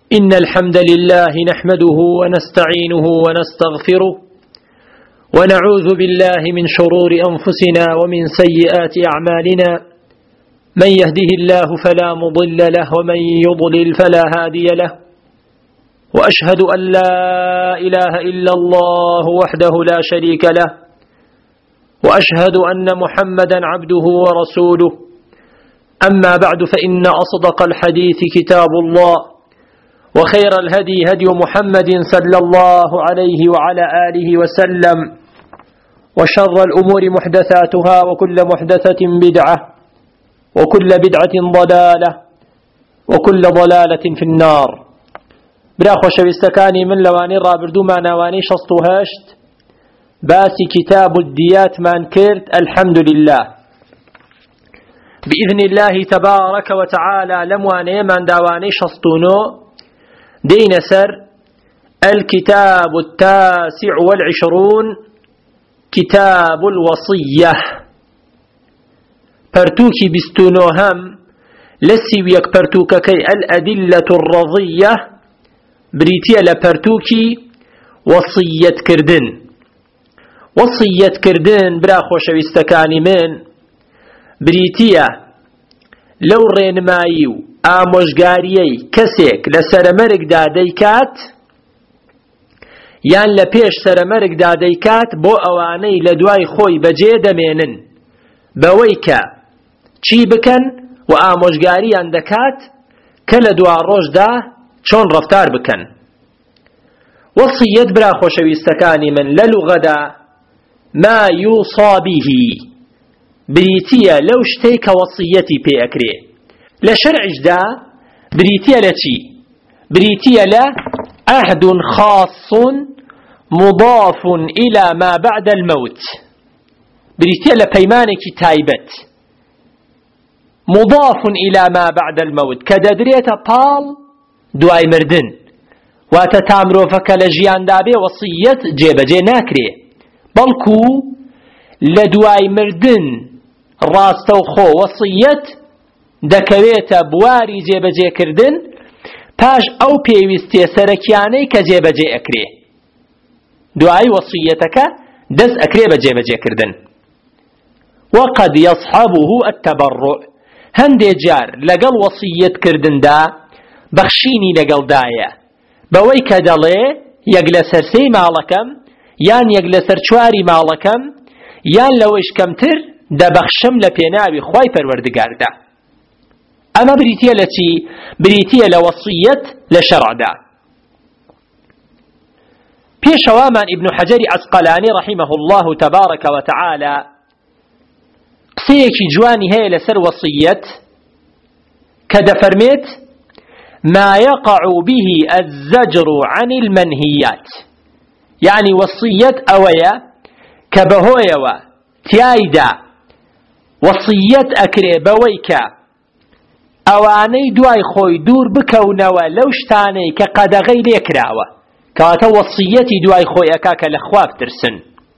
إن الحمد لله نحمده ونستعينه ونستغفره ونعوذ بالله من شرور أنفسنا ومن سيئات أعمالنا من يهده الله فلا مضل له ومن يضلل فلا هادي له وأشهد أن لا إله إلا الله وحده لا شريك له وأشهد أن محمدا عبده ورسوله أما بعد فإن أصدق الحديث كتاب الله وخير الهدي هدي محمد صلى الله عليه وعلى آله وسلم وشر الأمور محدثاتها وكل محدثة بدعة وكل بدعة ضلالة وكل ضلالة في النار. براخو شويستكاني من لواني رابردو ما نواني شصتو هاشت باسي كتاب الديات من كرت الحمد لله بإذن الله تبارك وتعالى لمواني من داواني شصتونو دين سر الكتاب 29 كتاب الوصية برتوكي بستونوهم لسيويك برتوككي الأدلة الرضية بريتيا لبرتوكي وصية كردن وصية كردن براخو شويستكاني من بريتيا لو رينمايو ئامۆژگاریەی کەسێک لە سەرەمەرگدا دەیکات یان لە پێش سەرەمەرگدا دەیکات بۆ ئەوانەی لە دوای خۆی بەجێ دەمێنن بەوەی کە چی بکەن و ئامۆژگاریان دەکات کە لە دوا ڕۆژدا چۆن ڕەفتار بکەن. وەصیەت برا خۆشەویستەکانی من لە لوغەدا ما یوصا بیه بریتیە لەو شتەی کە وەصیەتی پێ ئەکرێ. لشرعش دا بريتيا لتي بريتيا لا عهد خاص مضاف إلى ما بعد الموت بريتيا لبيمانك تايبت مضاف إلى ما بعد الموت كددريت طال دواي مردن واتتامرو فكالجيان دابي وصية جيب جيناكري بلكو لدواي مردن راستوخو وصية دەکەوێتە بواری جێبەجێکردن پاش ئەو پێویستیە سەرەکیانەی کە جێبەجێ ئەکرێ دوای وەصیەتەکە دەست ئەکرێ بە جێبەجێکردن. وقد يصحبه التبرع هەندێک جار لەگەڵ وەصیەتکردندا بەخشینی لەگەڵدایە بەوەی کە دەڵێ یەک لە سەرسەی ماڵەکەم یان یەک لە سەر چواری ماڵەکەم یان لەوەش کەمتر دەبەخشم لە پێناوی خوای پەروەردگاردا. أما بريتيا التي بريتيا لوصية لشرع دا بيشوامان ابن حجر عسقلاني رحمه الله تبارك وتعالى قسيكي جواني هي لسر وصية كذا فرميت ما يقع به الزجر عن المنهيات يعني وصية أويا كبهويا وتيايدا وصية أكري بويكا ئەوانەی دوای خۆی دوور بکەونەوە لەو شتانەی کە قەدەغەی لێکراوە کەواتە وەصیەتی دوای خۆی ئەکا کە لە خوا بترسن.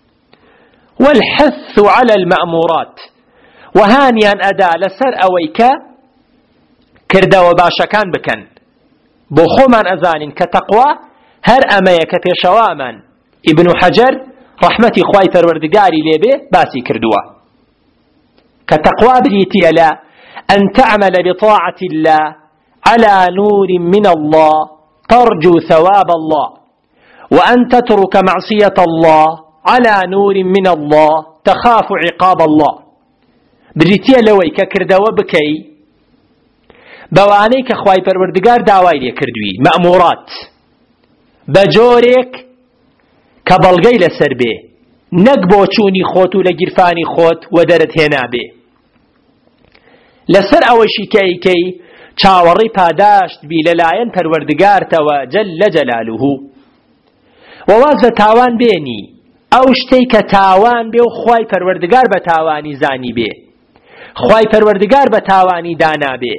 والحث على المأمورات وهانیان ئەدا لەسەر ئەوەی کە کردەوە باشەکان بکەن بۆ خۆمان ئەزانین کە تەقوا هەر ئەمەیە کە پێشەوامان ئیبن حەجەر ڕەحمەتی خوای پەروەردگاری لێبێ باسی کردووە کە تەقوا بریتیە لە أن تعمل بطاعة الله على نور من الله ترجو ثواب الله وأن تترك معصية الله على نور من الله تخاف عقاب الله. بريتيا لوي ككردوا بكي بوانيك خواي پروردگار داوای لێ کردووی مأمورات بجورك كبلغي لسر بي نەک بۆ چوونی خۆت و لە گیرفانی خۆت و دەرت هێنا بێ لەسەر ئەوەشی کەیکەی چاوەڕی پاداشت بی لەلایەن پەروەردگارتەوە جەلە جەلالوهو وواز لە تاوان بێنی ئەو شتەی کە تاوان بێ و خوای پەروەردگار بە تاوانی زانی بێ خوای پەروەردگار بە تاوانی دانا بێ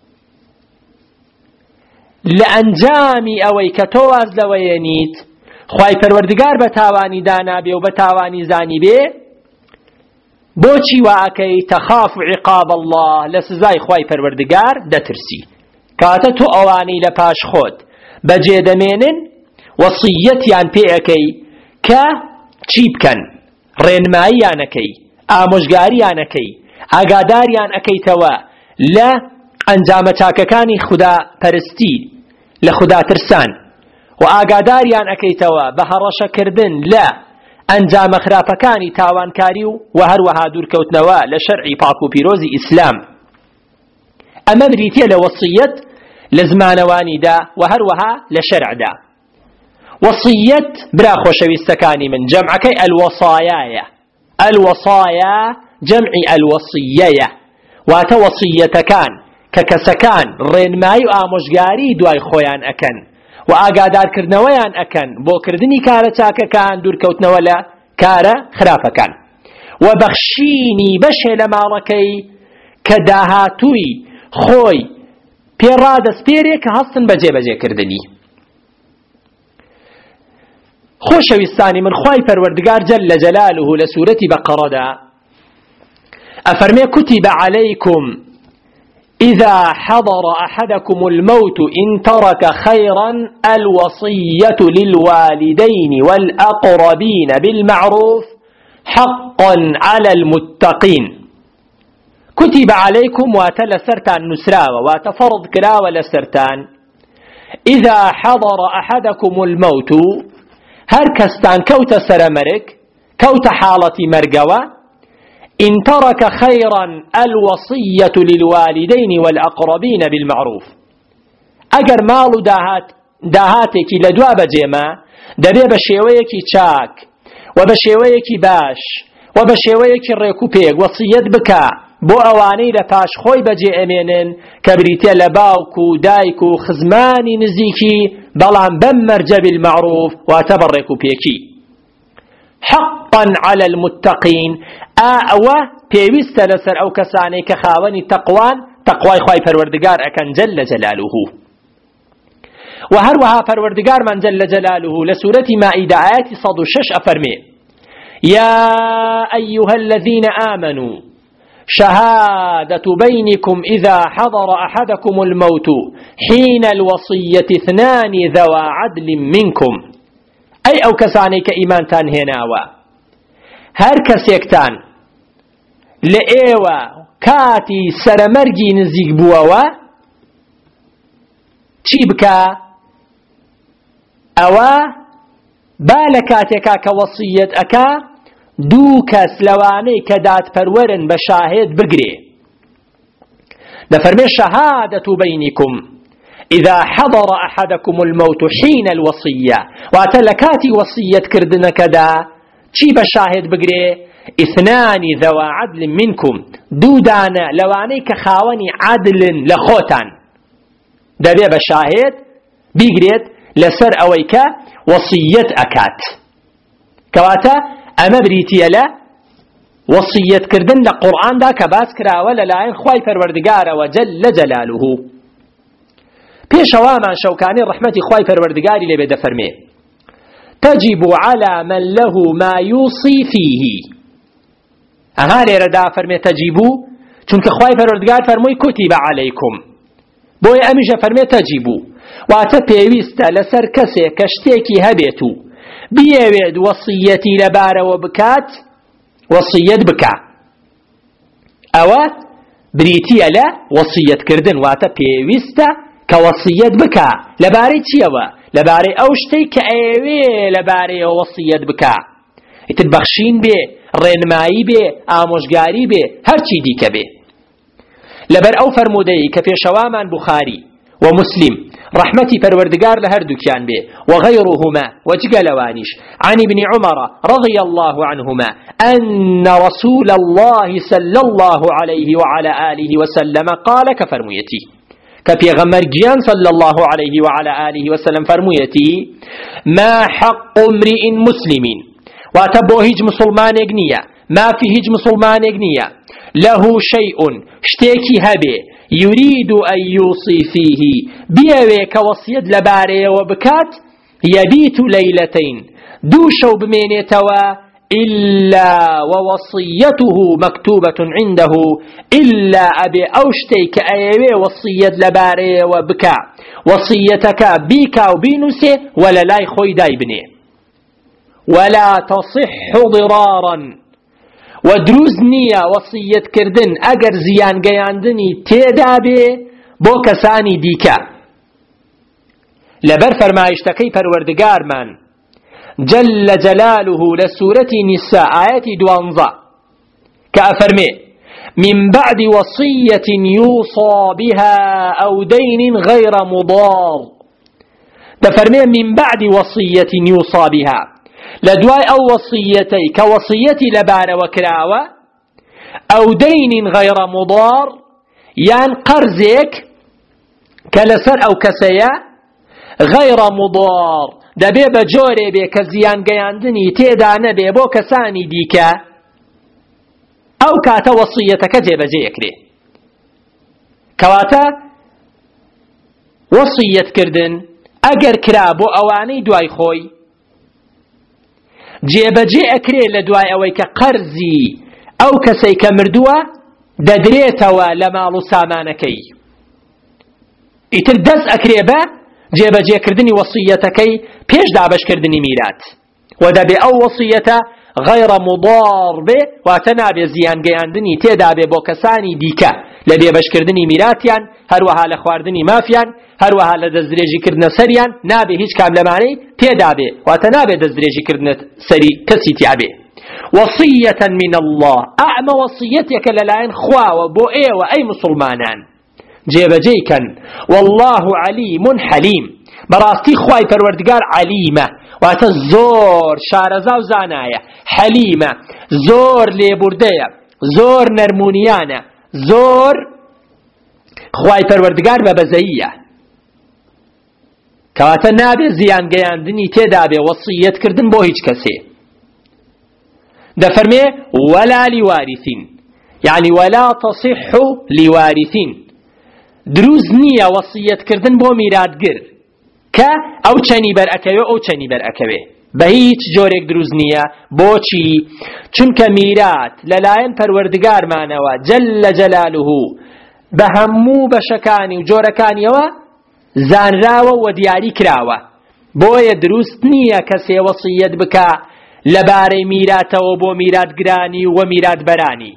لە ئەنجامی ئەوەی کە تۆ واز لەوەیەنیت خوای پەروەردگار بە تاوانی دانا بێ و بە تاوانی زانی بێ بۆچی واکەی تەخاف عقاب الله لە سزای خوای پەروەردگار دەترسی کاتە تۆ ئەوانەی لە پاش خۆت بەجێدەمێنن وەسیەتیان پێەکەی کە چی بکەن، ڕێنماییانەکەی، ئامۆژگاریانەکەی، ئاگاداریان ئەکەیتەوە لە ئەنجامە چاکەکانی خوددا پەرستی، لە خوددا ترسان، و ئاگاداریان ئەکەیتەوە بە هەڕەشەکردن لە ئەنجامە خراپەکانی تاوانکاری و هەروەها دوورکەوتنەوە لە شەرعی پاک و پیرۆزی ئیسلام. ئەمە بریتیە لە وەسیەت لە زمانەوانیدا و هەروەها لە شەرعدا. وەسیەت برا خۆشەویستەکانی من جەمعەکەی ئەلوەسایایە. ئەلوەسایا جەمعی ئەلوەسیەیە، واتە وەسیەتەکان کە کەسەکان ڕێنمایی و ئامۆژگاری دوای خۆیان ئەکەن و ئاگادارکردنەوەیان ئەکەن بۆ کردنی کارە چاکەکان، دوورکەوتنەوە لە کارە خراپەکان، و بەخشینی بەشێ لە ماڵەکەی کە داهاتووی خۆی پێڕادەسپێرێ کە هەستن بە جێبەجێکردنی. خۆشەویستانی من، خوای پەروەردگار جەلە جەلالوه لە سوورەتی بەقەڕەدا ئەفەرمێ كتب عليكم إذا حضر أحدكم الموت إن ترك خيرا الوصية للوالدين والأقربين بالمعروف حقا على المتقين. كتب عليكم واتل سرتان نسراوة واتفرض كراوة لسرتان إذا حضر أحدكم الموت هركستان كوت سرمرك كوت حالة مرقوة إن ترك خيرا الوصية للوالدين والأقربين بالمعروف. أجر مالو داهاتك لدوا بجيما دبي بشيويك چاك وبشيويك باش وبشيويك الريكوبيك وصيت بكا بو أواني لپاش خوي بجي أمينن كبريتي لباوكو دايكو خزماني نزيكي بلان بمرجة بالمعروف واتبر ريكوبيكي حقا على المتقين. ئەوە پێویستە لەسەر ئەو کەسانەی کە خاوەنی تەقوان، تەقوای خوای پەروەردگار ئەکەن جەلە جەلالوه. و هەروەها پەروەردگارمان جەلە جەلالوه لە سوورەتی مائیدە ئاەتی 106 ئەفەرمێ يا أيها الذين آمنوا شهادة بينكم إذا حضر أحدكم الموت حين الوصية اثنان ذوى عدل منكم. أي أو كساني كإيمان تانهناوا هر کەسێکتان لە ئێوە کاتی سەرەمەرگی نزیک بووەوە چی بکە؟ ئەوە با لە کاتێکا کە وەسیەت ئەکا دوو کەس لەوانەی کە دادپەروەرن بە شاهێد بگرێ. دەفەرمێ شەهادەت بەینیکم إذا حضر أحدكم الموت حين الوصية، واتە لە کاتی وەسیەتکردنەکەدا چی بە شاهد بگرێ؟ اثنان ذوى عدل منكم، دوو دانە لەوانەی کە خاوەنی عادلن لە خۆتان دەبێ بە شاهد بیگرێت لەسەر ئەوەی کە وەسیەت ئەکات. کەواتە ئەمە بریتیە لە وەسیەتکردن لە قورئاندا کە باس کراوە لەلایەن خوای پەروەردگارەوە جەلە جەلالوه. پێشەوامان شەوکانی ڕەحمەتی خوای پەروەردگاری لێبێ دەفەرمێ تجب على من له ما يوصي فيه. ئەها لێرەدا فەرمێ تەجیبو چونکە خوای پەروەردگار فەرمووی كتب عليكم، بۆیە ئەمیشە فەرمێ تەجیبو، واتە پێویستە لەسەر کەسێک کە شتێکی هەبێت و بیەوێت وەسیەتی لەبارەوە بکات وەسیەت بکە. ئەوە بریتیە لە وەسیەتکردن، واتە پێویستە کە وەسیەت بکە لەبارەی چیەوە؟ لەبارەی ئەو شتەی کە ئەوێ لەبارەی وەسیەت بکە، ئیتر بەخشین بێ، ڕێنمایی بێ، ئامۆژگاری بێ، هەرچی دیکە بێ. لەبەر ئەو فەرموودەی کە پێشەوامان بوخاری و مسلم ڕەحمەتی پەروەردگار لە هەردووکیان بێ وغيرهما وجگەلەوانیش عن ابن عمر رضي الله عنهما أن رسول الله صلى الله عليه وعلى آله وسلم قال كفرميتي كبيغمر جيان صلى الله عليه وعلى آله وسلم فرميتي ما حق امرئ مسلم واتبو هج مسلمان اغنية ما في هج مسلمان اغنية له شيء شتيكي هبه يريد أن يوصي فيه بيوي كوصيد لباري وبكات يبيت ليلتين دوشو بمينيتوا إلا ووصيته مكتوبة عنده إلا أبي أوشتيك أيوه وصية لباري وبكا وصيتك بيكا وبينسي ولا لا يخوي دايبني ولا تصح ضرارا ودروزنية وصية كردن أجر زيان قياندني تيدابي بو كساني ديكا لبر فرمايشتكي پروردگار من جل جلاله لسورة نساء آيات دوانزا كأفرمي من بعد وصية يوصى بها أو دين غير مضار تفرمي من بعد وصية يوصى بها لدواي أو وصيتي كوصيتي لبار وكراوة أو دين غير مضار يان قرزك كلسر أو كسيا غير مضار دەبێ بە جۆرێ بێ کە زیان گەیاندنی تێدا نەبێ بۆ کەسانی دیکە ئەو کاتە وەسیەتەکە جێبەجێ کەواتە وەسیەتکردن ئەگەر کرا بۆ ئەوانەی دوای خۆی جێبەجێ ئەکرێ لە دوای ئەوەی کە قەرزی ئەو کەسەی کە مردووە دەدرێتەوە لە ماڵ و سامانەکەی ئیتر دەست ئەکرێ بە جێبەجێکردنی وەسیەتەکەی پێش دابەشکردنی میرات و دەبێ ئەو وەسیەتە غەیڕە مضار بێ واتە نابێ زیان گەیاندنی تێدا بێ بۆ کەسانی دیکە لە بێبەشکردنی میراتیان هەروەها لە خواردنی مافیان هەروەها لە دەستدرێژیکردنە سەریان نابێ هیچ کام لەمانەی تێدا بێ واتە نابێ دەستدرێژیکردنە سەری کەسی تیا بێ وصية من الله أعمى وصيتك للاين خواوة بو إيوة أي مسلمانان جێبەجێکەن والله عليم حليم بەڕاستی خوای پەروەردگار علیمە واتە زۆر شارەزا و زانایە حەلیمە زۆر لێبوردەیە زۆر نەرمونیانە زۆر خوای پەروەردگار بەبەزەییە کەواتە نابێ زیان گەیاندنی تێدا بێ وەسیەتکردن بۆ هیچ کەسێ دەفەرمێ ولا لوارثين يعني ولا تصح لوارثين دروز نییە وەسیەتکردن بۆ میراتگر کە ئەو چەنی بەرئەکەوێ ئەو چەنی بەرئەکەوێ بە هیچ جۆرێک دروز نییە بۆچی چونکە میرات لەلایەن پەروەردگارمانەوە جەلە جەلالوه بە هەموو بەشەکانی و جۆرەکانیەوە زانراوە و دیاری کراوە بۆیە دروست نییە کەسێ وەسیەت بکە لەبارەی میراتەوە بۆ میراتگرانی و میراتبەرانی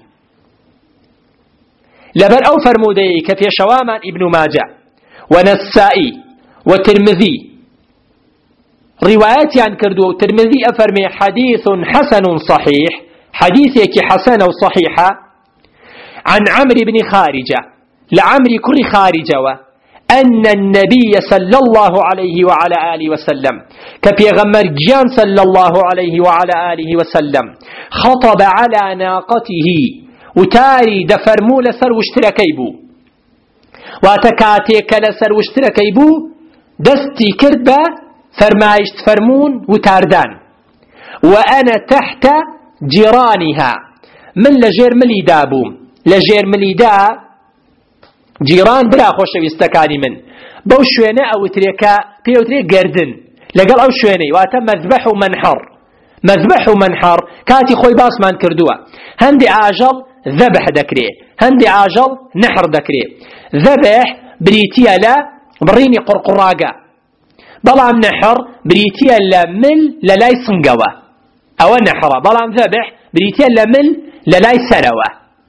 لبر أو فرمودي كفي شوامان ابن ماجه ونسائي وترمذي روايات عن كردو ترمذي أفرمي حديث حسن صحيح حديثك حسن وصحيحة عن عمرو بن خارجة لعمري كل خارجة أن النبي صلى الله عليه وعلى آله وسلم كفي غمر جان صلى الله عليه وعلى آله وسلم خطب على ناقته وتاري دفرمو لسر واشتركي بو واتكاتيك لسر واشتركي بو دستي كربة فرمايشت فرمون وتاردان وأنا تحت جيرانها من لجير ملي دابوم لجير ملي دا جيران بلا خوش ويستكاني من بو شوينة أو تريكا بيوتري قردن لقل أو شويني واتا مذبح ومنحر مذبح ومنحر كاتي خوي باسمان كردوا هندي عاجل ذبح دكري هندي عاجل نحر دكري ذبح بريتيا لا بريني قرقراقا بلام نحر بريتيا لا مل للاي صنقوة او نحر بلام ذبح بريتيا لا مل للاي سروة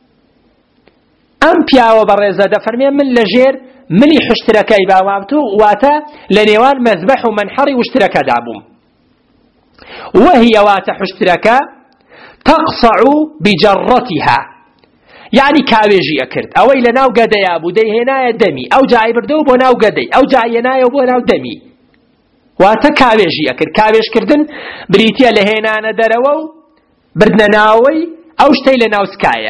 ام بياو برزا دفرمي من لجير ملي حشتركي باوابتو واتا لنيوان مذبح ومنحري واشتركا دابوم وهي واتا حشتركا تقصع بجرتها يعني كاويجي أكرد أوي لناو قدي أبو دي هنايا دمي أو جاي بردو بو ناو قدي أو جاي هنايا بو ناو دمي واتا كاويجي أكرد كاويج كردن بريتيا لهنانا دروا بردنا ناوي أو شتي لناو سكايا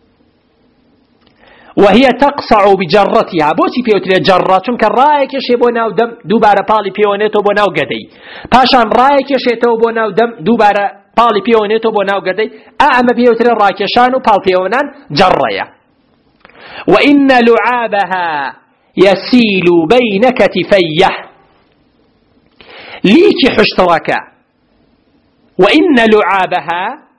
وهي تقصع بجرتها بوشي بيوتري جرة چونك رايك يشي بو ناو دم دوبارا بالي بيونيتو بو ناو قدي پاشان رايك يشي تو بو ناو دم دوبارا بالي بيونيتو بو ناو قدي أعمى بيوتري راكشان وبال بيونان جرية وإن لعابها يسيل بين كتفيه ليكي حشتركا وإن لعابها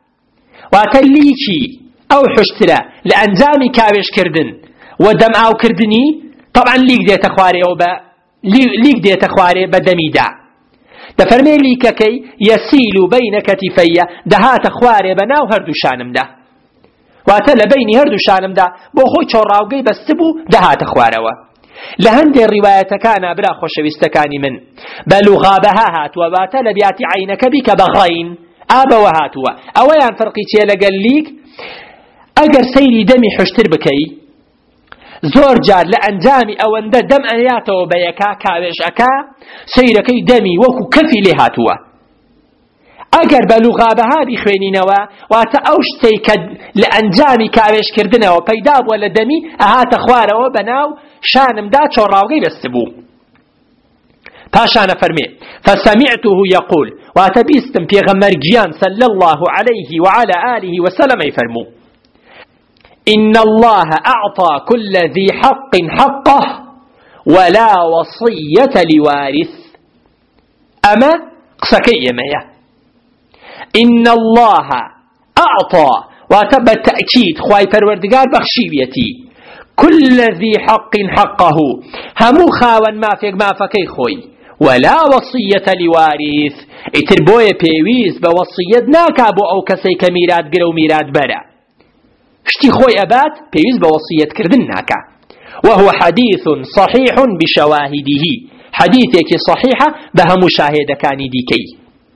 واتە لیکی ئەو حشترە لە ئەنجامی کاوێشکردن و دەم ئاوکردنی طبعا لیک دێتە خوارێەوە بە لیک دێتە خوارێ بە دەمیدا دەفەرمێ لیکەکەی یەسیل بەینە کەتیفەیە دەهاتە خوارێ بە ناو هەردوو شانمدا واتە لە بینی هەردوو شانمدا بۆ خۆی چۆڕاوگەی بەستە بوو دەهاتە خوارەوە لە هەندێک ڕیوایەتەکانە برا خۆشەویستەکانی من بە لوغابەها هاتووە واتە لە بیاتی عینەکە بیکە بە غەین ئابەوە هاتووە ئەوەیان فەرقی چیە لەگەڵ لیک ئەگەر سەیری دەمی حشتر بکەی زۆر جار لە ئەنجامی ئەوەندە دەم ئەیاتەوە بە یەکا کاوێشەکە سەیرەکەی دەمی وەکو کەفی لێ هاتووە ئەگەر بە لوغابەها بیخوێنینەوە واتە ئەو شتەی کە لە ئەنجامی کاوێشکردنەوە پەیدا بووە لە دەمی ئەهاتە خوارەوە بەناو شانمدا چۆڕاوگەی بەستە بوو پاشانە فەرمێ فسمعته يقول واتە بیستم پێغەمبەر گیان صلى الله عليه وعلى آله وسلم يفرمو إن الله أعطى كل ذي حق حقه ولا وصية لوارث أما قسكي يميا إن الله أعطى واتب التأكيد خواي پروردگار بخشيويتي كل ذي حق حقه همو خاون ما فكي خوي ولا وصية لوارث اتربوية بيويز بوصية ناكابو أو كسي كميرات قرو ميرات برا شتي خوي أبات بيويز بوصية كردن ناكا وهو حديث صحيح بشواهده حديثك صحيحة بها مشاهدة كان ديكي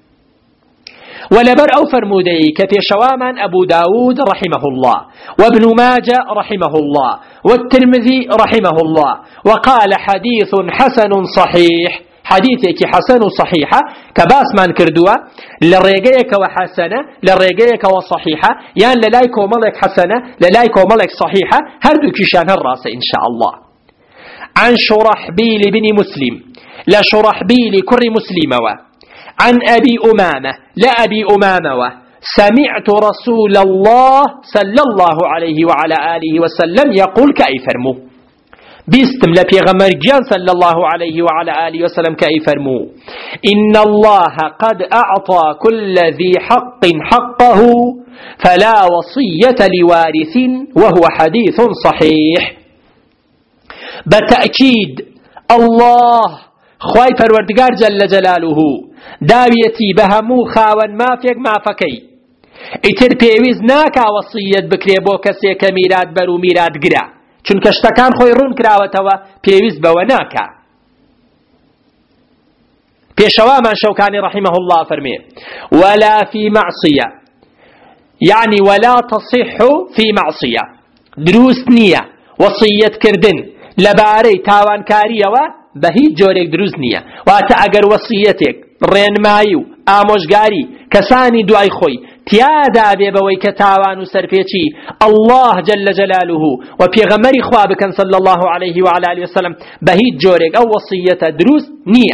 ولبر أو فرمودي كفي شواما أبو داود رحمه الله وابن ماجة رحمه الله والترمذي رحمه الله وقال حديث حسن صحيح حديثك حسن صحيحة كباس من كردوا للرقيك وحسنة للرقيك وصحيحة يعني للايك وملك حسنة للايك وملك صحيحة هردو كيشان الراس إن شاء الله عن شرحبيل بن مسلم لا شرحبيل كر مسلم عن أبي أمامة لا أبي أمامة سمعت رسول الله صلى الله عليه وعلى آله وسلم يقول كأيفرمو بيستم لبيغمر جان صلى الله عليه وعلى آله وسلم كأيفرمو إن الله قد أعطى كل ذي حق حقه فلا وصية لوارث وهو حديث صحيح بتأكيد الله خواي پروردگار جل جلاله داويتي بهمو خاون ما فيك ما فكي اتر پێویز ناکا وەسیەت بکرێ بۆ کەسێک کە میرات بەر و میرات گرا چونکە شتەکان خۆی ڕوون کراوەتەوە پێویست بەوە ناکا پێشەوامان شەوکانی رحمه الله فەرمێ ولا في معصية يعني ولا تصح في معصية دروست نییە وەسیەت کردن لەبارەی تاوانکاریەوە بە هیچ جۆرێک دروست نییە واتە ئەگەر وەسیەتێک ڕێنمایی و ئامۆژگاری کەسانی دوای خۆی تیادا بێ بەوەی کە تاوان و سەرپێچی الله جل جلاله و پێغەمبەری خوا بکەن صلى الله عليه وعلى آله وسلم بە هیچ جۆرێک ئەو وەسیەتە دروست نییە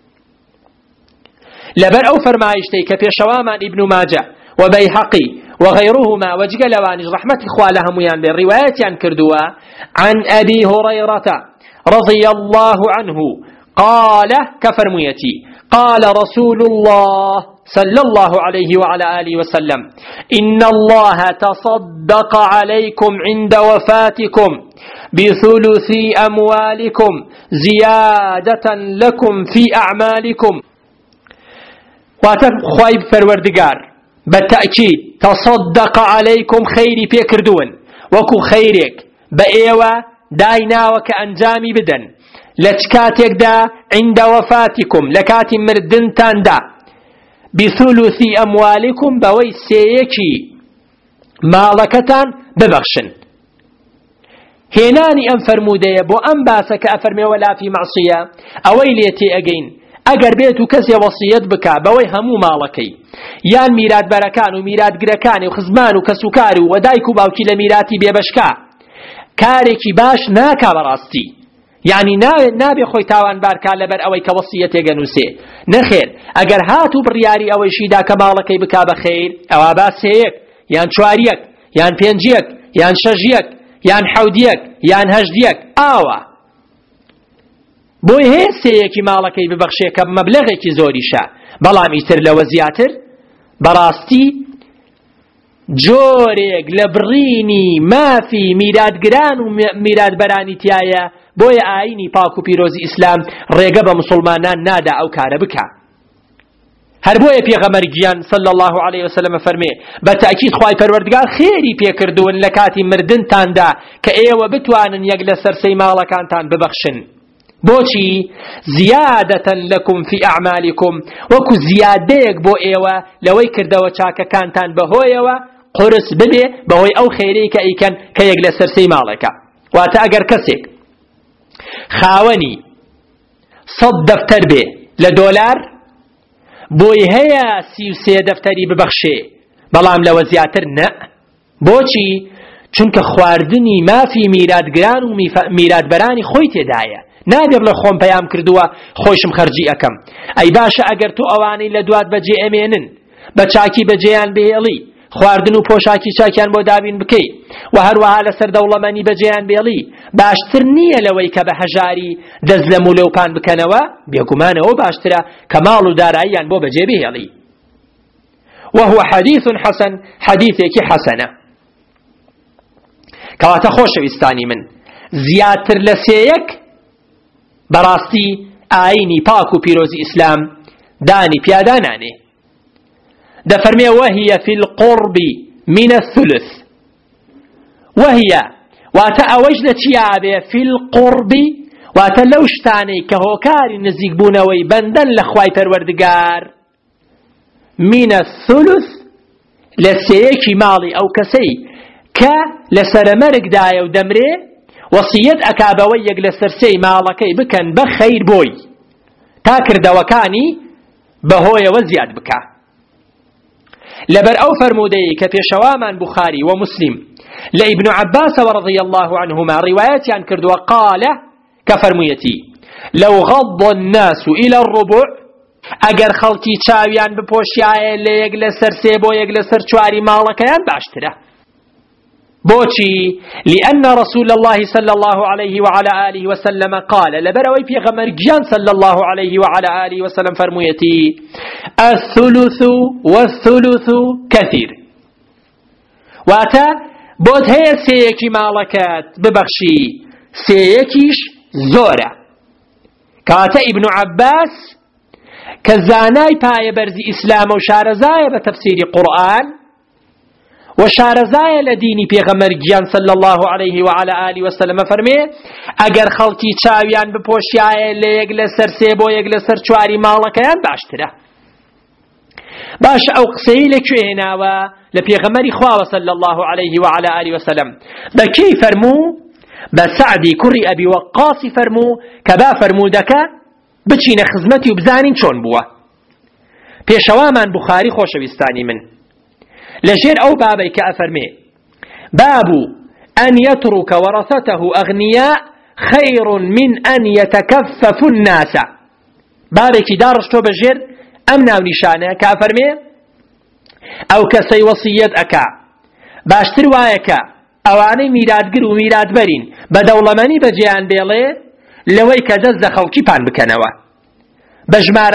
لەبەر ئەو فەرمایشتەی کە پێشەوامان ئیبن ماجە و بەیهەقی وغيرهما وجل لوانج رحمة إخوة لهم يان بالرواية عن كردوا عن أبي هريرة رضي الله عنه قال كفرميتي قال رسول الله صلى الله عليه وعلى آله وسلم إن الله تصدق عليكم عند وفاتكم بثلث أموالكم زيادة لكم في أعمالكم واتخويب فروردقار بالتأكيد تصدق عليكم خيري بيكردون وكو خيرك بأيوة داينا وكأنجامي بدن لچكاتك دا عند وفاتكم لكات مردنتان دا بثلث أموالكم بوي سيكي مالكتان ببخشن هناني أم فرمودية بو أم باسك أفرمي ولا في معصية أويليتي أجين أجر بيتو كسي وصيت بكا بوي همو مالكي يان ميرات بركان وميرات قركان وخزمان وكسوكار ودايكو باوكي لميراتي بيبشكا كاريكي باش ناكا براستي يعني نابي خوي تاوان باركا لبر اوي كوصيتي جنوسي نخير اگر هاتو برياري اوي شيدا كمالكي بكا بخير او باسيك يان شواريك يان بينجيك يان شجيك يان حوديك يان هجديك آوا بۆی هێسەیەکی ماڵەکەی ببەخشێ کە مەبلەغێکی زۆریشە بەڵام ئیتر لەوە زیاتر بەڕاستی جۆرێک لە بڕینی مافی میراتگران و میراتبەرانی تایە، بۆیە ئاینی پاک و پیرۆزی ئیسلام ڕێگە بە مسلمانان نادا ئەو کارە بکە. هەر بۆیە پێغەمبەر گیان صلی الله عليه وسلم فەرمێ بە تاکید خوای پەروەردگار خێری پێکردوون لە کاتی مردنتاندا کە ئێوە بتوانن یەک لە سەرسەی ماڵەکانتان ببەخشن. بۆچی؟ زیادەتەن لەکم فی ئەعمالکم، وەکو زیادەیەک بۆ ئێوە لەوەی کردەوە چاکەکانتان بەهۆیەوە قرس ببێ بەهۆی ئەو خێرەی کە ئەیکەن کە یەک لە سەرسەی ماڵەکە. واتە ئەگەر کەسێک خاوەنی 100 دەفتەر بێ لە دۆلار، بۆی هەیە 33 دەفتەری ببەخشێ، بەڵام لەوە زیاتر نە. بۆچی؟ چونکە خواردنی مافی میراتگران و میراتبەرانی خۆی تێدایە. نابێ بڵێ خۆم پەیام کردووە خۆشم خەرجی ئەەکەم. ئەی باشە ئەگەر تۆ ئەوانەی لە دوات بەجێ ئەمێنن بە چاکی بەجێیان بهێڵی، خواردن و پۆشاکی چاکیان بۆ دابین بکەی و هەروەها لەسەر دەوڵەمەنی بەجێیان بێڵی، باشتر نییە لەوەی کە بە هەژاری دەست لە مولەوپان بکەنەوە؟ بێگومانەوە باشترە کە ماڵ و داراییان بۆ بەجێ بهێڵی. وهو حديث حسن، حديثێکی حەسەنە. کەواتە خۆشەویستانی من، زیاتر لە سێیەک بەڕاستی ئاینی پاک و پیرۆزی ئیسلام دانی پیادانانێ. دەفەرمێ وهي في القرب من الثلث. وهي واتە ئەوەش لە چیابێ؟ في القرب واتە لەو شتانەی کە هۆکاری نزیک بوونەوەی بەندەن لە خوای پەروەردگار. من الثلث لە سێیەکی ماڵی ئەو کەسەی کە لە سەرەمەرگدایە و دەمرێ، وەسیەت ئەکا بەوەی یەک لە سەرسەی ماڵەکەی بکەن بە خەیر بۆی تا کردەوەکانی بەهۆیەوە زیاد بکە. لەبەر ئەو فەرمودەیە کە پێشەوامان بوخاری و مسلم لە ئیبن عەباس رضی الله عنهما ڕیوایەتیان کردووە قالە کە فەرموویەتی لەو غەض الناس إلى الربع، ئەگەر خەڵکی چاویان بپۆشیایە لە یەک لە سەر سێ بۆ یەک لە سەر چواری ماڵەکەیان باشترە. بۆچی؟ لأن رسول الله صلى الله عليه وعلى آله وسلم قال لبروي پیغمبر گیان صلى الله عليه وعلى آله وسلم فرمويتي الثلث والثلث كثير. واتا بود هي سيكي مالكات ببخشي سيكيش زورة. كاتا ابن عباس كزاناي باي برزي إسلام وشارزاي بتفسير قرآن وشارزايا لديني پیغمبر گیان صلى الله عليه وعلى آله وسلم فرمي اگر خلقي چاویان بپوشیایە لە یەک لە سەر سێ بۆ یەک لە سەر چواری ماڵەکەیان باشترە. باش ئەو قسەی لەکوێ هێناوە؟ لە پێغەمبەری خواوە صلى الله عليه وعلى آله وسلم. بەکەی فەرموو؟ بە سعدی کوڕی ئەبی وەقاسی فەرموو کە با فەرموودەکە بچینە خزمەتی و بزانین چۆن بووە. پێشەوامان بوخاری خۆشەویستانی من لجير أو بابي كأفرمي باب أن يترك ورثته أغنياء خير من أن يتكفف الناس. بابي كي دارشتو بجير أمنا ونشانه كأفرمي أو كسي وصيت أكا باشتر وايكا أواني ميرادقر وميراد برين بدولماني بجيان بيلي لوي كدز خلقي بان بكنوا بجمار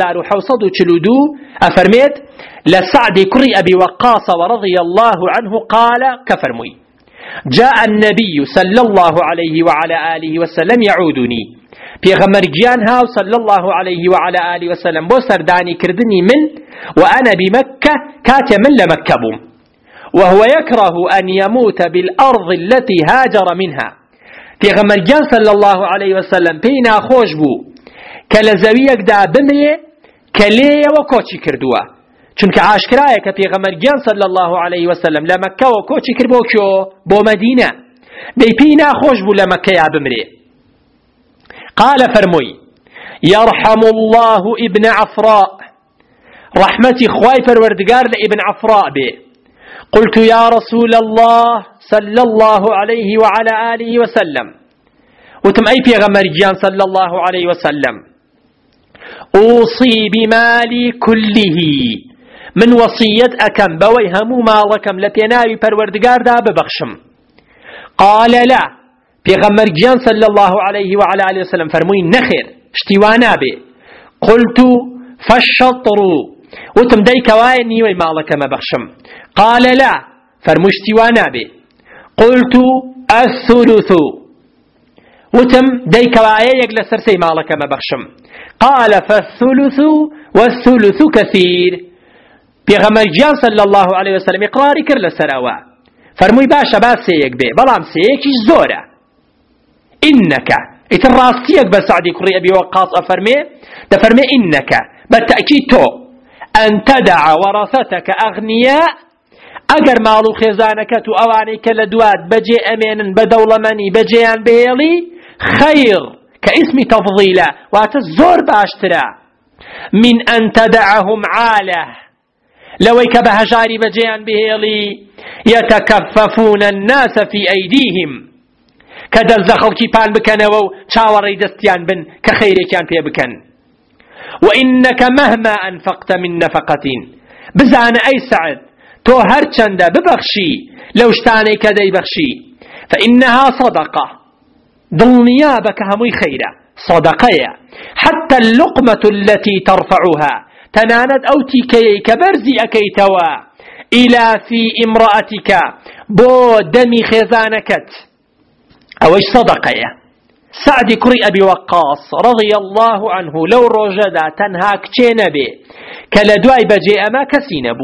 2742 أفرميت لسعد كري أبي وقاص ورضي الله عنه قال كفرمي جاء النبي صلى الله عليه وعلى آله وسلم يعودني پیغمبر گیان هاو صلى الله عليه وعلى آله وسلم بو سرداني كردني من وأنا بمكة كات من لمكة بوم وهو يكره أن يموت بالأرض التي هاجر منها. پیغمبر گیان صلى الله عليه وسلم بينا خوش بو كالزويك دا بمري كليه وكوشي كردوا چونك عاشكرايا كبيغمبر گیان صلى الله عليه وسلم لمكة وكوشي كربو كيو بو مدينة دي بينا خوش بو لمكة يا بمري. قال فرموي يرحم الله ابن عفراء، رحمتي خواي فروردقار لابن عفراء به. قلت يا رسول الله صلى الله عليه وعلى آله وسلم وتم أي بيغمبر گیان صلى الله عليه وسلم أوصي بمالي كله من وصية أكم بوي همو مالكم لبيناوي پروردگار دا ببخشم. قال لا، پیغمبر گیان صلى الله عليه وعلى آله وسلم فرموين نخير اشتوانا به. قلت فالشطر وتم ديك وايني ويمالك ما بخشم. قال لا، فرمشتي وانا بي. قلت الثلث، وتم ديك وايك لسرسي مالك ما بخشم. قال فالثلث والثلث كثير. بيغمر جيان صلى الله عليه وسلم إقراري كر لسروا، فرموي باشا باس سيك بي بلام سيكي زورة. إنك اتراستيك بسعدي كري أبي وقاص أفرمي إنك بالتأكيد تو أن تدع ورثتك أغنياء، أجر مالو خزانك تو أوانيك لدوات بجي أمين بدولة مني بجيان بيلي خير كاسم تفضيلا واتزور باشترا من أن تدعهم عاله لويك بهجاري بجيان بيلي يتكففون الناس في أيديهم كدل زخلكي بان بكنوا شاوري دستيان بن كخيري كان بي بكن. وإنك مهما أنفقت من نفقة بزان أي سعد تو هرچند ببخشي لو اشتاني كدي بخشي فإنها صدقة ضمنيا بك همي خيرا صدقية حتى اللقمة التي ترفعها تناند أوتي كي كبرزي أكيتوا إلى في امرأتك بو دمي خزانكت أوش صدقية. سعد كري أبي وقاص رضي الله عنه لو رجدا تنهاك تشينبي كالدواي بجي أما كسينبو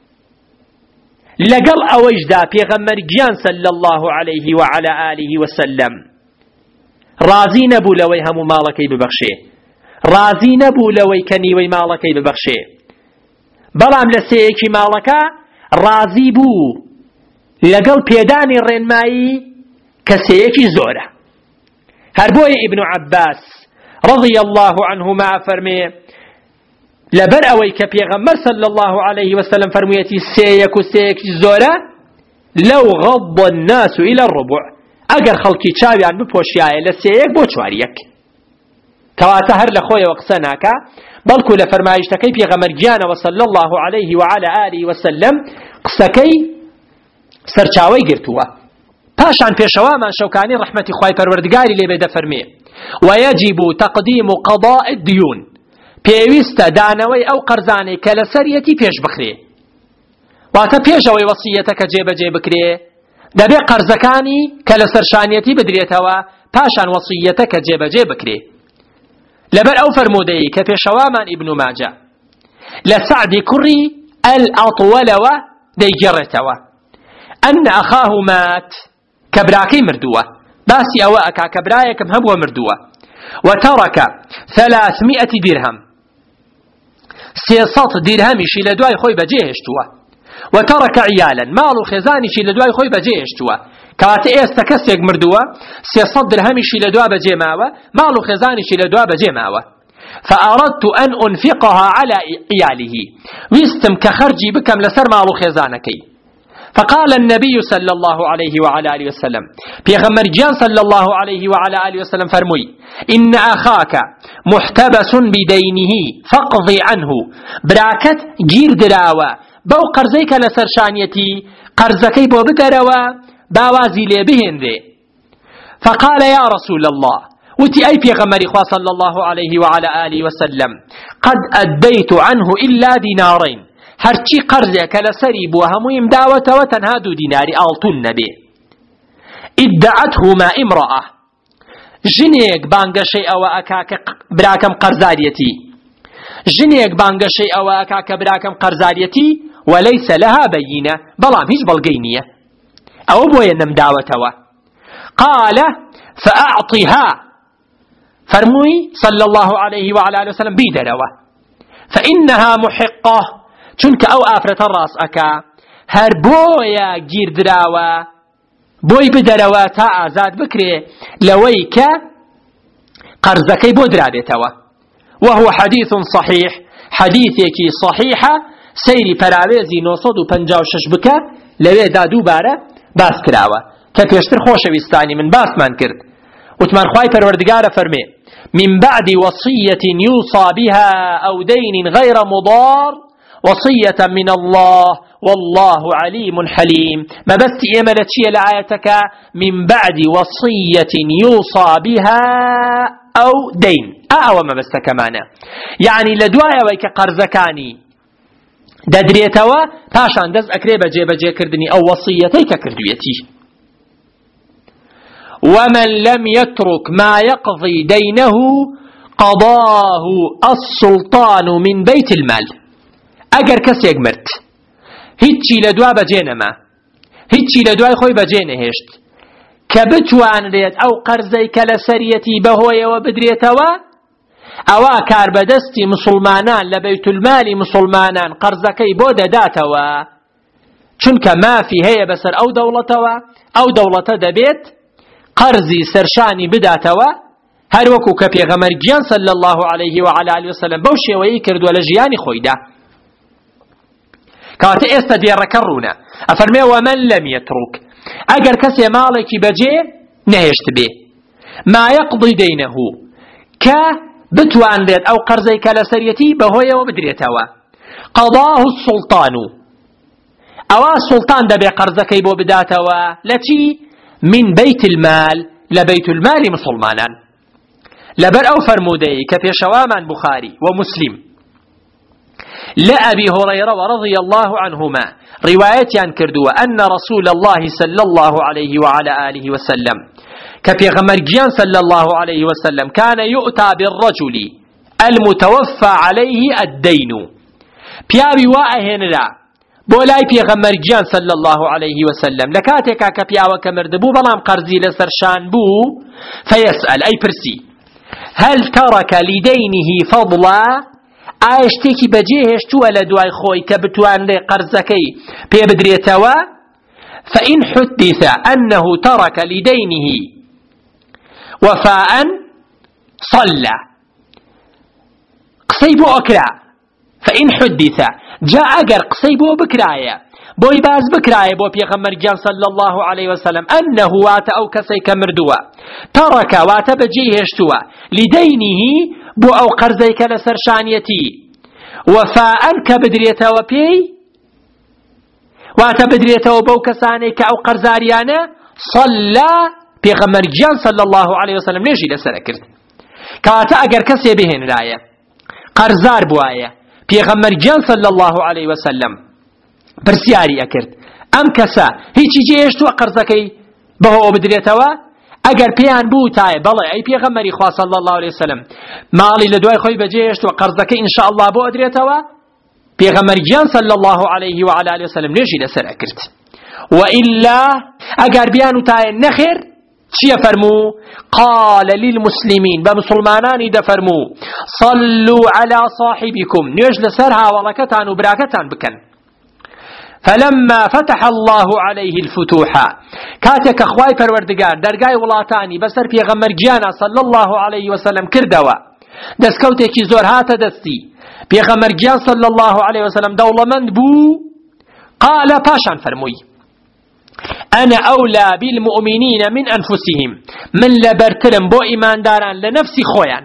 لقل أوجدا بيغمر جيان صلى الله عليه وعلى آله وسلم رازي نبو لوي هم مالكي ببخشي، رازي نبو لوي كنيوي مالكي ببخشي، بلام لسيكي مالكا رازي بو لقل بيداني الرنمائي كسيكي زورة. هربوي ابن عباس رضي الله عنهما فرمي لبر أويك بيغمر صلى الله عليه وسلم فرميتي سيكي زورة لو غض الناس إلى الربع أجر خلقي تشاوي عن ببوشياء لسيك بوشواريك كواتهر لخويا وقسناك بلكو لفرمايشتكي بيغمر جانا وصلى الله عليه وعلى آله وسلم قسكي سرچاوي قرتوا پاشان پێشەوامان شەوکانی ڕەحمەتی خوای پەروەردگاری لێ بێدە فەرمێ ويجب تقديم قضاء الديون پێویستە دانەوەی ئەو قەرزانەی کە لەسەریەتی پێش بخرێ واتە پێشەوەی وەسیەتەکە جێبەجێ بکرێ دەبێ قەرزەکانی کە لەسەر شانیەتی بدرێتەوە پاشان وەسیەتەکە جێبەجێ بکرێ. لەبەر ئەو فەرمودەیە کە پێشەوامان ئیبن ماجە لە سعدی کوڕی الأطولەوە دەیگەڕێتەوە أن أخاه مات كبراكي مردوة باسي أواءك كبرايكم هبوة مردوة وترك 300 درهم 300 درهم شي لدواي خوي بجيهشتوه وترك عيالا مالو خزاني شي لدواي خوي بجيهشتوه كواتي استكسيق مردوة 300 درهم شي لدوا بجي ماوه مالو خزاني شي لدوا بجي ماوه فأردت أن أنفقها على عياله ويستم كخرجي بكم لسر مالو خزانكي. فقال النبي صلى الله عليه وعلى آله وسلم بيغمر جان صلى الله عليه وعلى آله وسلم فرمي إن أخاك محتبس بدينه فاقضي عنه براكت جير دراوة بو قرزيك لسرشانيتي قرزكي بو بدروا باوازي لبهن ذي. فقال يا رسول الله وتي أي بيغمر إخوة صلى الله عليه وعلى آله وسلم قد أديت عنه إلا دينارين هرچی قرضێک لەسەری بووە هەمووی مداوەتەوە تەنها 2 دیناری ئاڵتون نەبێ. ئیدعەتهما ئیمڕەئە ژنێک بانگەشەی ئەوە ئەکا کە براکەم قەرزاریەتی ژنێک بانگەشەی ئەوە ئەکا کە براکەم قەرزاریەتی وەلەیسە لەها بەیینە بەڵام هیچ بەڵگەی نییە ئەوە بۆیە نەمداوەتەوە. قال فأعطها فرمووی صلى الله عليه وعلى آله وسلم بیدەرەوە فإنها محقة چونکە ئەو ئافرەتە ڕاست ئەکا هەر بۆیە گیردراوە بۆی بدەرەوە تا ئازاد بکرێ لەوەی کە قەرزەکەی بۆ درابێتەوە. وهو حديث صحيح حديثێکی صحيحە سەیری پەراوێزی 956 بکە لەوێدا دووبارە باس کراوە کە پێشتر خۆشەویستانی من باسمان کرد. وتمان خوای پەروەردگارە فەرمێ من بعد وصية يوصى بها أو دين غير مضار وصية من الله والله عليم حليم. ما بس إيمانتشي لآيتك من بعد وصية يوصى بها أو دين أو ما بس كمانا يعني لدوايا ويك قرزكاني دەدرێتەوە پاشان دەست ئەکرێ بە جێبەجێکردنی ئەو وەسیەتەی کە کردوێتی. ومن لم يترك ما يقضي دينه قضاه السلطان من بيت المال. ئەگەر کەسێک مرد هیچی لە دوا بەجێ نەما، هیچی لە دوای خۆی بەجێ نەهێشت کە بتوانرێت ئەو قەرزەی کە لە سەریەتی بەهۆیەوە بدرێتەوە، ئەوە کاربەدەستی مسلمانان لە بەیتولمالی مسلمانان قەرزەکەی بۆ دەداتەوە، چونکە مافی هەیە بەسەر ئەو دەوڵەتەوە، ئەو دەوڵەتە دەبێت قەرزی سەرشانی بداتەوە، هەر وەکو کە پێغەمبەر گیان صلی الله عليه وعلى آله وسلم بەو شێوەیەی کردووە لە ژیانی خۆیدا. کەواتە ئێستا دێڕەکە ڕوونە، ئەفەرمێ ومن لم يترك، ئەگەر کەسێ ماڵێکی بەجێ نەهێشت بێ، ما يقضي دينه، کە بتوانرێت ئەو قەرزەی کە لە سەریەتی بەهۆیەوە بدرێتەوە، قضاه السلطان، ئەوە سوڵتان دەبێ قەرزەکەی بۆ بداتەوە لە چی؟ من بيت المال، لە بيت المال مسلمانان. لەبەر ئەو فەرمودەی کە پێشەوامان بخاری ومسلم لأبي هريرة رضي الله عنهما روايتيان كردوا أن رسول الله صلى الله عليه وعلى آله وسلم كبيغمر جيان صلى الله عليه وسلم كان يؤتى بالرجل المتوفى عليه الدين. بيابي واهن لا بولاي بيغمر جيان صلى الله عليه وسلم لكاتك كبياوة كمردبو بلام قرزي لسرشان بو فيسأل أي برسي هل ترك لدينه فضلا، ئاشتێکی بەجێهێشتووە لە دوای خۆی کە بتوانرێ قەرزەکەی پێ بدرێتەوە، فإن حدث أنه ترك لدينه وفاء صلى، قسەی بۆ ئەکرا، فإن حدث جا ئەگەر قسەی بۆ بکرایە، بۆی باز بکرایە بۆ پێغەمبەر گیان صلی الله عليه وسلم أنه واتە ئەو کەسەی کە مردووە، ترك واتە بەجێهێشتووە، لدينه بۆ ئەو قەرزەی کە لە سەرشانیەتی، وفاءن کە بدرێتەوە پێی، واتە بدرێتەوە بەو کەسانەی کە ئەو قەرزاریانە، صلى پێغەمبەر گیان صلی الله عليه وسلم نوێژی لەسەر کرد. کەواتە ئەگەر کەسێ بهێنرایە قەرزار بوایە، پێغەمبەر گیان صلی الله عليه وسلم پرسیاری ئەکرد ئەم کەسە هیچی جێهێشتووە قەرزەکەی بەهۆ بدرێتەوە، ئەگەر پێیان بوو تایە بەڵێ ئەی پێغەمبەری خوا صلی الله عليه وسلم ماڵی لە دوای خۆی بەجێهێشتووە قەرزەکەی ئینشاء الله بۆ ئەدرێتەوە، پێغەمبەر گیان صلی الله عليه وعلى آله وسلم نوێژی لەسەر ئەکرد. وإلا ئەگەر بیان وتایە نەخێر چیە فەرموو؟ قال للمسلمين بمسلمانانی دەفەرموو صلوا على صاحبكم، نوێژ لەسەر هاوڵەکەتان و براکەتان بکەن. فلما فتح الله عليه الفتوح، كاتك اخواي پروردگار درگای ولاتانی بسر پیغمبر گیانا صلی الله عليه وسلم کردوا، دەستکەوتێکی زۆر هاتە دەستی پیغمبر گیان صلی الله عليه وسلم دەوڵەمەند بوو، قال پاشان فرمووی أنا أولى بالمؤمنين من أنفسهم، من لبرترم بو إيمان داران لنفسي خويان،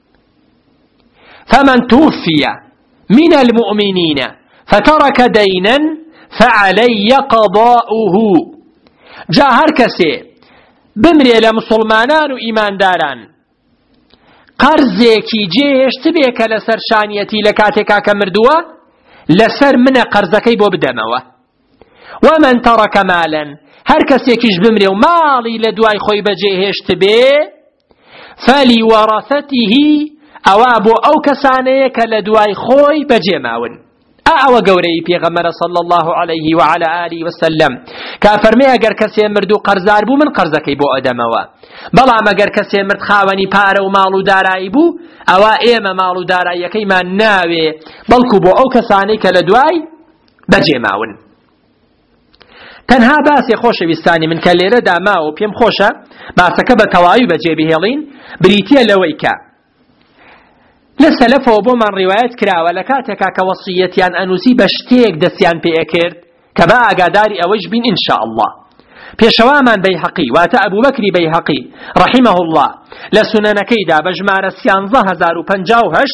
فمن توفي من المؤمنين فترك دينا فعلي قضاؤه. جا هر کسی بمری لمسلمانان و ایمان داران قرضێکی جێهێشت بێ کە لەسەر شانیەتی لە کاتێکا کە مردووە، لەسەر منە قەرزەکەی بۆ بدەمەوە. ومن ترك مالا، هر کەسێکیش بمرێ و ماڵی لە دوای خۆی بەجێهێشت بێ، فلورثته، ئەوا بۆ ئەو کەسانەیە کە لە دوای خۆی بەجێماون. ئەوە گەورەی پێغەمبەر صلی الله عليه وعلى آله وسلم کە فەرمێ ئەگەر کەسێ مرد و قەرزار بوو من قەرزەکەی بۆ ئەدەمەوە، بەڵام ئەگەر کەسێ مرد خاوەنی پارە و ماڵ و دارایی بوو، ئەوە ئێمە ماڵ و داراییەکەیمان ناوێ، بەڵکو بۆ ئەو کەسانەی کە لە دوای بەجێماون. تەنها باسی خۆشەویستانی من کە لێرەدا ماوە پێم خۆشە باسەکە بە تەواوی بەجێ بهێڵین، بریتیە لەوەی کە لسلفه بومان روايات كراوة لكاتكا كوصيتيان أنوسي بشتيك دستيان بيأكرد كبا أقاداري أوج بين إن شاء الله. بيشوامان بيهقي واتا أبو بكر بيهقي رحمه الله لسنن كيدا بجمار السيانزة 1058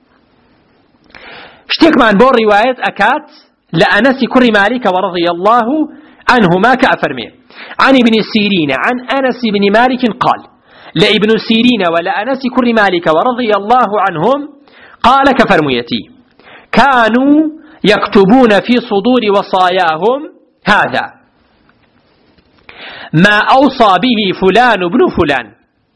شتيك من بور روايات أكات لأنس كري مالك ورضي الله عنهما كأفرمي عن ابن سيرين عن أنس بن مالك قال لابن سيرين ولأنس كر مالك ورضي الله عنهم قال كفرميتي كانوا يكتبون في صدور وصاياهم هذا ما أوصى به فلان ابن فلان.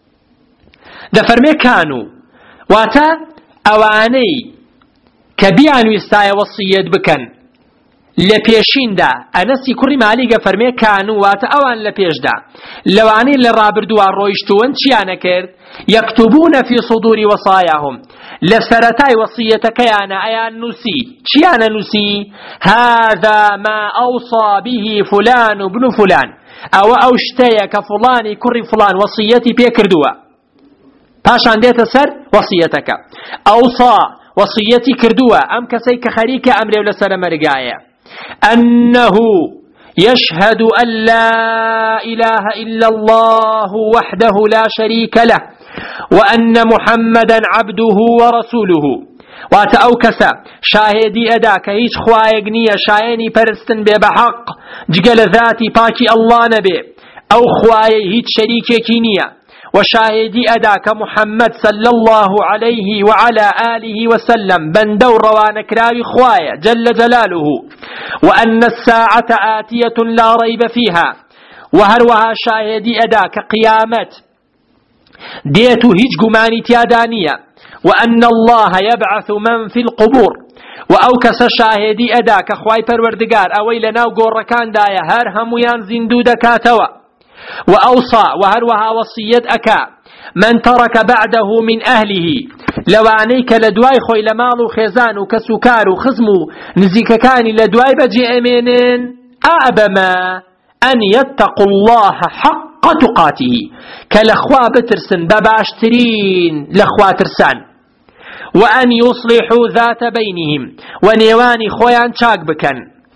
دفرمي كانوا واتا أواني كبيان ويستايا وصية بكن لپیشین دا انسی کوڕی مالیگە فەرمێ کانو واتە ئەوان لە پێشدا لەوانەی لە ڕابردووان ڕۆیشتوون چیانە کرد یەکتوبون فی صدوری وصایاهم لە سەرەتای وەصیەتەکەیانە ئەیان نووسی چیانە نووسی هذا ما ئەوصا به فلان ابن فلان ئەوە ئەو شتەیە کە فڵانی کوڕی فڵان وەصیەتی پێ کردووە پاشان دێتە سەر وەصیەتەکە ئەوصا وەصیەتی کردووە ئەم کەسەی کە خەریکە ئەمرێ لەسەر مەرگایە أنه يشهد أن لا إله إلا الله وحده لا شريك له وأن محمدا عبده ورسوله واتأوكس شاهدي أداك هيش خوايق نية شايني پرستن بحق جگل ذاتي باكي الله نبي أو خوايق هيش شريكي نية وشاهدي أداك محمد صلى الله عليه وعلى آله وسلم بندو روانك راوي خوايا جل جلاله وأن الساعة آتية لا ريب فيها وهروها شاهدي أداك قيامت ديتو هيج قماني تيادانية وأن الله يبعث من في القبور وأوكس شاهدي أداك خواي پروردگار أويلنا وقوركان دايا هرهم ينزين دودكاتوا وأوصى وهروها وصية أكا من ترك بعده من أهله لوانيك لدواي خوي لمالو خزانو كسكارو خزمو نزيككاني لدواي بجي أمينين أعبما أن يتقوا الله حق تقاته كالأخوة بترسن بباشترين الأخوة ترسان وأن يصلحوا ذات بينهم ونيواني خويان شاك بكن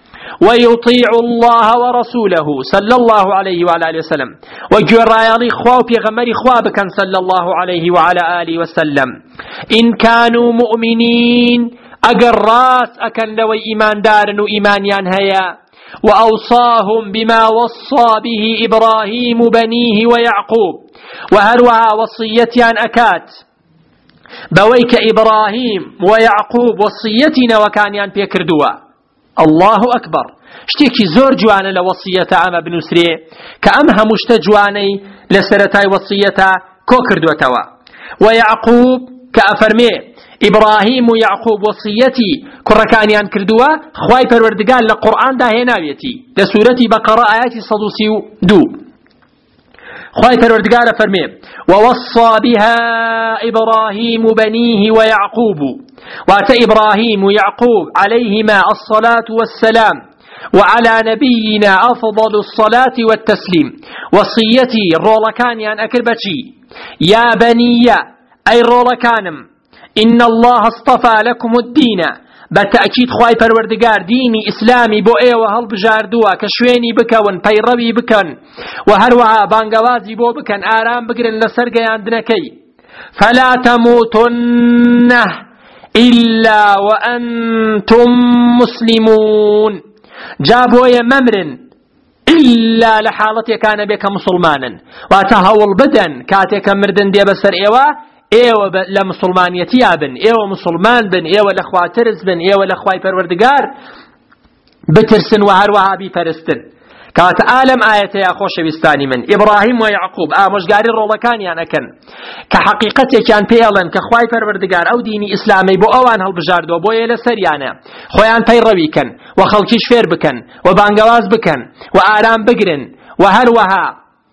ويطيع الله ورسوله صلى الله عليه وعلى آله وسلم وجرى خوا بيغمر خوا بكن صلى الله عليه وعلى آله وسلم إن كانوا مؤمنين أجر راس أكن لوي إيمان دارن وإيمانيان هيا وأوصاهم بما وصى به إبراهيم بنيه ويعقوب وهروها وصيتيان أكات بويك إبراهيم ويعقوب وصيتنا وكانيان بيكردوا الله أكبر شتيكي زور جوانا لوصية عام بن سري كأمها مشتجواني لسرتاي وصية كوكر دوتوا ويعقوب كأفرمي إبراهيم ويعقوب وصيتي كركانيان كردوا خواي پروردگار لقرآن دا هناويتي لسورة بقرة آيات 132 خواي پروردگار فرمي ووصى بها إبراهيم بنيه ويعقوب وأتى إبراهيم ويعقوب عليهما الصلاة والسلام وعلى نبينا أفضل الصلاة والتسليم وصيتي رولكان يان أكربتي يا بني أي رولكانم إن الله اصطفى لكم الدين بتأكيد خواي پروردگار ديني إسلامي بو ايوه هل بجاردوا كشويني بكون پيروي بكن وهروها بانقوازي بو بكن آرام بقرن لسرقيان دنكي فلا تموتن إلا وأنتم مسلمون جابوا يا ممر إلا لحالتي كان بك مسلمانا واتهو البدن كاتك مردن دي بسر ايوه لمسلمانيتي بن ايوه مسلمان بن ايوه لأخواترز بن ايوه لأخواي پروردگار بترسن وهروها بي پرستن كات عالم آية يا خوش بستاني من إبراهيم ويعقوب مشقاري رولكان يعني أكن كحقيقتي كان بيالن كخواي پروردگار أو ديني إسلامي بو أوان هالبجاردو بو يلا سريانا خويان بيروي كن وخلقيش فير بكن وبانقواز بكن وآرام بقرن وهروها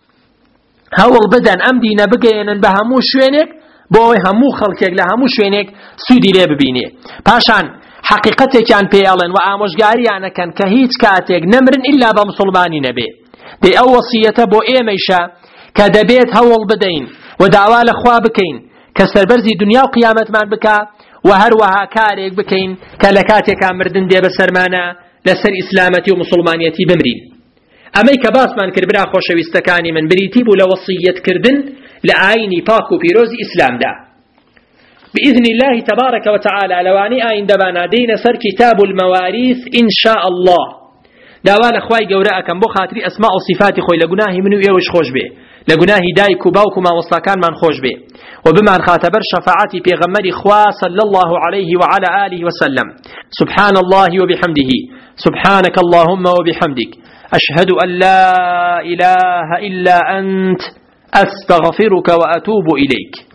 هول بدن أم دينا بقينا بهمو شوينك بو همو خلقك لهمو شوينك سودي لي ببيني باشان حقيقتك كان بيالن وآموشقاري أنا كان كهيت كاتك نمرن إلا بمسلماني نبي دي أو وصيته بو إيميشا كدبيت هول بدين ودعوال أخوا بكين كسربرزي دنيا وقيامت من بكا وهروها كاريك بكين كالكاتك مردن دي بسرمانا لسر إسلامتي ومسلمانيتي بمرين أمي كباس من كربرا خوشويستكاني من بريتيب لوصية كردن لعيني باكو بيروز إسلام دا بإذن الله تبارك وتعالى لواني آين دبانا دين سر كتاب المواريث إن شاء الله داوان أخواي قوراء كم بخاطري أسماء وصفات خوي لقناهي منو إيوش خوش به لقناهي دايك باوك ما وصلكان من خوش به وبمان خاتبر شفاعتي بيغمري خوا صلى الله عليه وعلى آله وسلم. سبحان الله وبحمده سبحانك اللهم وبحمدك أشهد أن لا إله إلا أنت أستغفرك وأتوب إليك.